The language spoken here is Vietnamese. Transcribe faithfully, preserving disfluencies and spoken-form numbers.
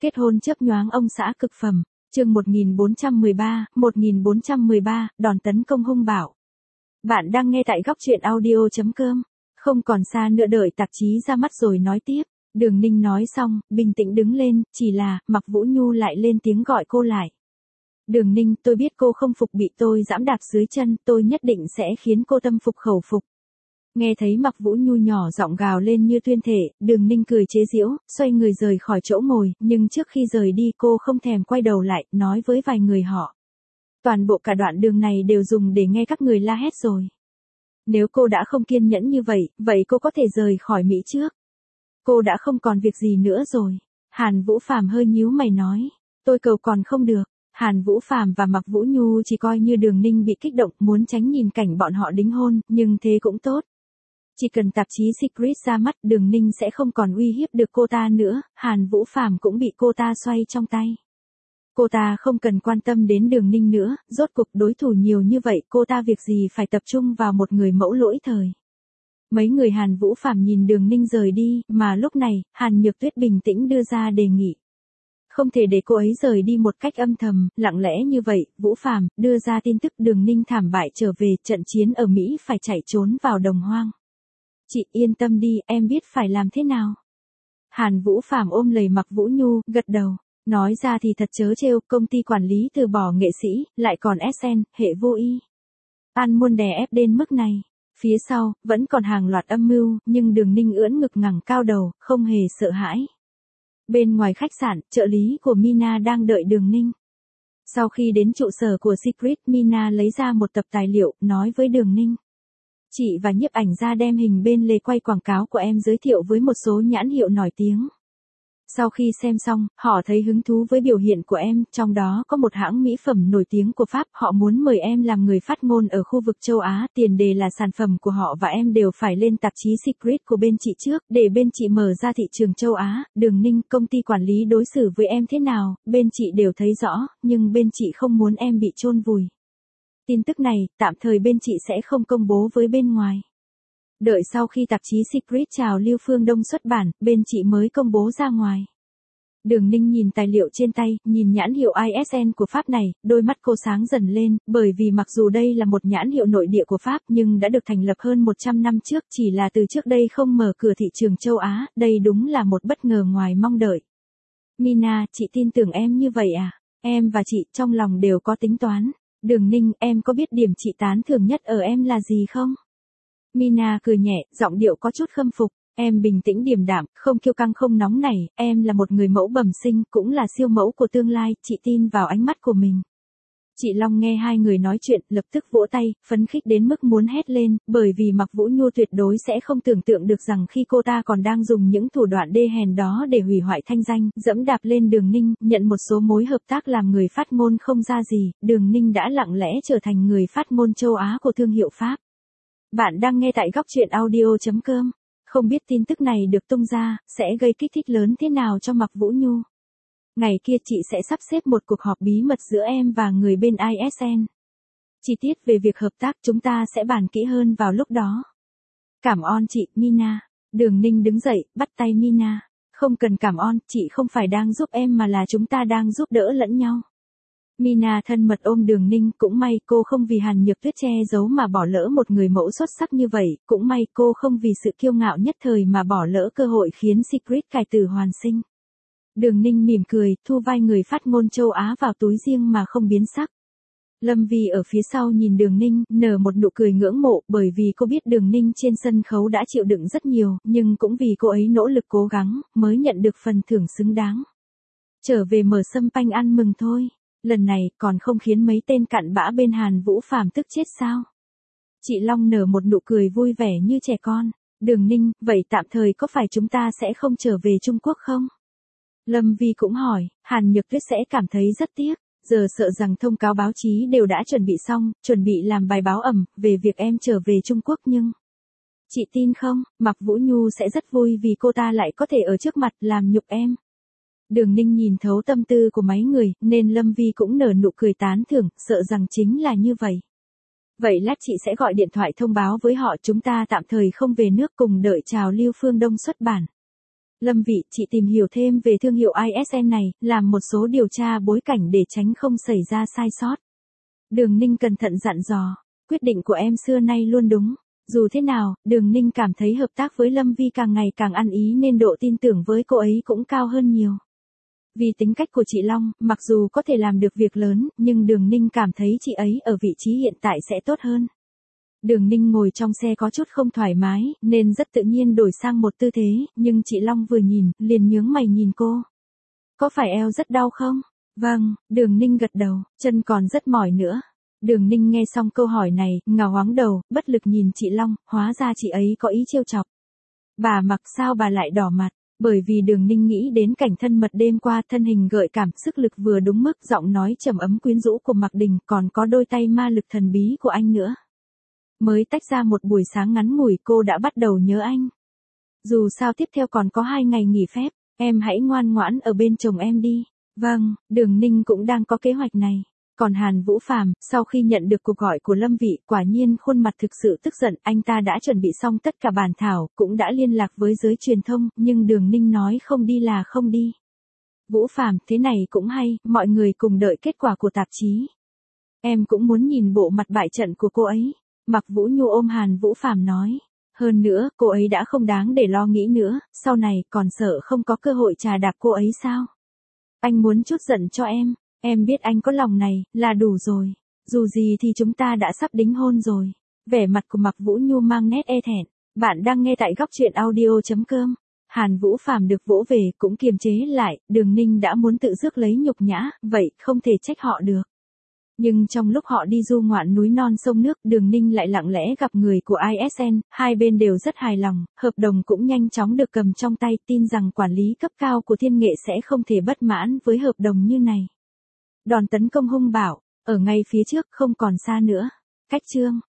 Kết hôn chớp nhoáng ông xã cực phẩm. Chương một nghìn bốn trăm mười ba, một nghìn bốn trăm mười ba, đòn tấn công hung bạo. Bạn đang nghe tại góc truyện audio chấm com. Không còn xa nữa, đợi tạp chí ra mắt rồi nói tiếp. Đường Ninh nói xong, bình tĩnh đứng lên, chỉ là, Mạc Vũ Nhu lại lên tiếng gọi cô lại. Đường Ninh, tôi biết cô không phục bị tôi giẫm đạp dưới chân, tôi nhất định sẽ khiến cô tâm phục khẩu phục. Nghe thấy Mạc Vũ Nhu nhỏ giọng gào lên như tuyên thể, Đường Ninh cười chế giễu, xoay người rời khỏi chỗ ngồi, nhưng trước khi rời đi cô không thèm quay đầu lại, nói với vài người họ. Toàn bộ cả đoạn đường này đều dùng để nghe các người la hét rồi. Nếu cô đã không kiên nhẫn như vậy, vậy cô có thể rời khỏi Mỹ trước. Cô đã không còn việc gì nữa rồi. Hàn Vũ Phàm hơi nhíu mày nói, tôi cầu còn không được. Hàn Vũ Phàm và Mạc Vũ Nhu chỉ coi như Đường Ninh bị kích động, muốn tránh nhìn cảnh bọn họ đính hôn, nhưng thế cũng tốt. Chỉ cần tạp chí Secret ra mắt, Đường Ninh sẽ không còn uy hiếp được cô ta nữa, Hàn Vũ Phàm cũng bị cô ta xoay trong tay. Cô ta không cần quan tâm đến Đường Ninh nữa, rốt cuộc đối thủ nhiều như vậy, cô ta việc gì phải tập trung vào một người mẫu lỗi thời. Mấy người Hàn Vũ Phàm nhìn Đường Ninh rời đi, mà lúc này, Hàn Nhược Tuyết bình tĩnh đưa ra đề nghị. Không thể để cô ấy rời đi một cách âm thầm, lặng lẽ như vậy, Vũ Phàm đưa ra tin tức Đường Ninh thảm bại trở về, trận chiến ở Mỹ phải chạy trốn vào đồng hoang. Chị yên tâm đi, em biết phải làm thế nào. Hàn Vũ Phàm ôm lấy Mạc Vũ Nhu, gật đầu. Nói ra thì thật trớ trêu, công ty quản lý từ bỏ nghệ sĩ, lại còn ét en, hệ vô y. An muôn đè ép đến mức này. Phía sau, vẫn còn hàng loạt âm mưu, nhưng Đường Ninh ưỡn ngực ngẩng cao đầu, không hề sợ hãi. Bên ngoài khách sạn, trợ lý của Mina đang đợi Đường Ninh. Sau khi đến trụ sở của Secret, Mina lấy ra một tập tài liệu, nói với Đường Ninh. Chị và nhiếp ảnh gia đem hình bên lề quay quảng cáo của em giới thiệu với một số nhãn hiệu nổi tiếng. Sau khi xem xong, họ thấy hứng thú với biểu hiện của em, trong đó có một hãng mỹ phẩm nổi tiếng của Pháp, họ muốn mời em làm người phát ngôn ở khu vực châu Á, tiền đề là sản phẩm của họ và em đều phải lên tạp chí Secret của bên chị trước, để bên chị mở ra thị trường châu Á. Đường Ninh, công ty quản lý đối xử với em thế nào, bên chị đều thấy rõ, nhưng bên chị không muốn em bị chôn vùi. Tin tức này, tạm thời bên chị sẽ không công bố với bên ngoài. Đợi sau khi tạp chí Secret chào Lưu Phương Đông xuất bản, bên chị mới công bố ra ngoài. Đường Ninh nhìn tài liệu trên tay, nhìn nhãn hiệu i ét en của Pháp này, đôi mắt cô sáng dần lên, bởi vì mặc dù đây là một nhãn hiệu nội địa của Pháp nhưng đã được thành lập hơn một trăm năm trước, chỉ là từ trước đây không mở cửa thị trường châu Á, đây đúng là một bất ngờ ngoài mong đợi. Mina, chị tin tưởng em như vậy à? Em và chị trong lòng đều có tính toán. Đường Ninh, em có biết điểm chị tán thưởng nhất ở em là gì không? Mina cười nhẹ, giọng điệu có chút khâm phục. Em bình tĩnh điềm đạm, không kiêu căng không nóng nảy, em là một người mẫu bẩm sinh, cũng là siêu mẫu của tương lai, chị tin vào ánh mắt của mình. Chị Long nghe hai người nói chuyện, lập tức vỗ tay, phấn khích đến mức muốn hét lên, bởi vì Mạc Vũ Nhu tuyệt đối sẽ không tưởng tượng được rằng khi cô ta còn đang dùng những thủ đoạn đê hèn đó để hủy hoại thanh danh, dẫm đạp lên Đường Ninh, nhận một số mối hợp tác làm người phát ngôn không ra gì, Đường Ninh đã lặng lẽ trở thành người phát ngôn châu Á của thương hiệu Pháp. Bạn đang nghe tại góc truyện audio chấm com. Không biết tin tức này được tung ra, sẽ gây kích thích lớn thế nào cho Mạc Vũ Nhu. Ngày kia chị sẽ sắp xếp một cuộc họp bí mật giữa em và người bên i ét en. Chi tiết về việc hợp tác chúng ta sẽ bàn kỹ hơn vào lúc đó. Cảm ơn chị, Mina. Đường Ninh đứng dậy, bắt tay Mina. Không cần cảm ơn, chị không phải đang giúp em mà là chúng ta đang giúp đỡ lẫn nhau. Mina thân mật ôm Đường Ninh, cũng may cô không vì Hàn Nhược Tuyết che giấu mà bỏ lỡ một người mẫu xuất sắc như vậy, cũng may cô không vì sự kiêu ngạo nhất thời mà bỏ lỡ cơ hội khiến Secret cải tử hoàn sinh. Đường Ninh mỉm cười, thu vai người phát ngôn châu Á vào túi riêng mà không biến sắc. Lâm Vi ở phía sau nhìn Đường Ninh, nở một nụ cười ngưỡng mộ, bởi vì cô biết Đường Ninh trên sân khấu đã chịu đựng rất nhiều, nhưng cũng vì cô ấy nỗ lực cố gắng, mới nhận được phần thưởng xứng đáng. Trở về mở sâm panh ăn mừng thôi. Lần này, còn không khiến mấy tên cặn bã bên Hàn Vũ Phàm tức chết sao? Chị Long nở một nụ cười vui vẻ như trẻ con. Đường Ninh, vậy tạm thời có phải chúng ta sẽ không trở về Trung Quốc không? Lâm Vi cũng hỏi, Hàn Nhược Tuyết sẽ cảm thấy rất tiếc. Giờ sợ rằng thông cáo báo chí đều đã chuẩn bị xong, chuẩn bị làm bài báo ẩm về việc em trở về Trung Quốc nhưng... Chị tin không, Mạc Vũ Nhu sẽ rất vui vì cô ta lại có thể ở trước mặt làm nhục em. Đường Ninh nhìn thấu tâm tư của mấy người, nên Lâm Vi cũng nở nụ cười tán thưởng, sợ rằng chính là như vậy. Vậy lát chị sẽ gọi điện thoại thông báo với họ chúng ta tạm thời không về nước cùng đợi chào Lưu Phương Đông xuất bản. Lâm Vị, chị tìm hiểu thêm về thương hiệu i ét en này, làm một số điều tra bối cảnh để tránh không xảy ra sai sót. Đường Ninh cẩn thận dặn dò, quyết định của em xưa nay luôn đúng. Dù thế nào, Đường Ninh cảm thấy hợp tác với Lâm Vi càng ngày càng ăn ý nên độ tin tưởng với cô ấy cũng cao hơn nhiều. Vì tính cách của chị Long, mặc dù có thể làm được việc lớn, nhưng Đường Ninh cảm thấy chị ấy ở vị trí hiện tại sẽ tốt hơn. Đường Ninh ngồi trong xe có chút không thoải mái, nên rất tự nhiên đổi sang một tư thế, nhưng chị Long vừa nhìn, liền nhướng mày nhìn cô. Có phải eo rất đau không? Vâng, Đường Ninh gật đầu, chân còn rất mỏi nữa. Đường Ninh nghe xong câu hỏi này, ngào hoáng đầu, bất lực nhìn chị Long, hóa ra chị ấy có ý trêu chọc. Bà Mặc sao bà lại đỏ mặt? Bởi vì Đường Ninh nghĩ đến cảnh thân mật đêm qua, thân hình gợi cảm, sức lực vừa đúng mức, giọng nói trầm ấm quyến rũ của Mạc Đình, còn có đôi tay ma lực thần bí của anh nữa. Mới tách ra một buổi sáng ngắn ngủi cô đã bắt đầu nhớ anh. Dù sao tiếp theo còn có hai ngày nghỉ phép, em hãy ngoan ngoãn ở bên chồng em đi. Vâng, Đường Ninh cũng đang có kế hoạch này. Còn Hàn Vũ Phàm, sau khi nhận được cuộc gọi của Lâm Vị, quả nhiên khuôn mặt thực sự tức giận, anh ta đã chuẩn bị xong tất cả bản thảo, cũng đã liên lạc với giới truyền thông, nhưng Đường Ninh nói không đi là không đi. Vũ Phàm, thế này cũng hay, mọi người cùng đợi kết quả của tạp chí. Em cũng muốn nhìn bộ mặt bại trận của cô ấy. Mạc Vũ Nhu ôm Hàn Vũ Phàm nói. Hơn nữa, cô ấy đã không đáng để lo nghĩ nữa, sau này còn sợ không có cơ hội trà đạp cô ấy sao? Anh muốn chút giận cho em, em biết anh có lòng này, là đủ rồi. Dù gì thì chúng ta đã sắp đính hôn rồi. Vẻ mặt của Mạc Vũ Nhu mang nét e thẹn. Bạn đang nghe tại góc truyện audio chấm com. Hàn Vũ Phàm được vỗ về cũng kiềm chế lại, Đường Ninh đã muốn tự rước lấy nhục nhã, vậy không thể trách họ được. Nhưng trong lúc họ đi du ngoạn núi non sông nước, Đường Ninh lại lặng lẽ gặp người của i ét en, hai bên đều rất hài lòng, hợp đồng cũng nhanh chóng được cầm trong tay, tin rằng quản lý cấp cao của Thiên Nghệ sẽ không thể bất mãn với hợp đồng như này. Đòn tấn công hung bạo, ở ngay phía trước không còn xa nữa. Cách chương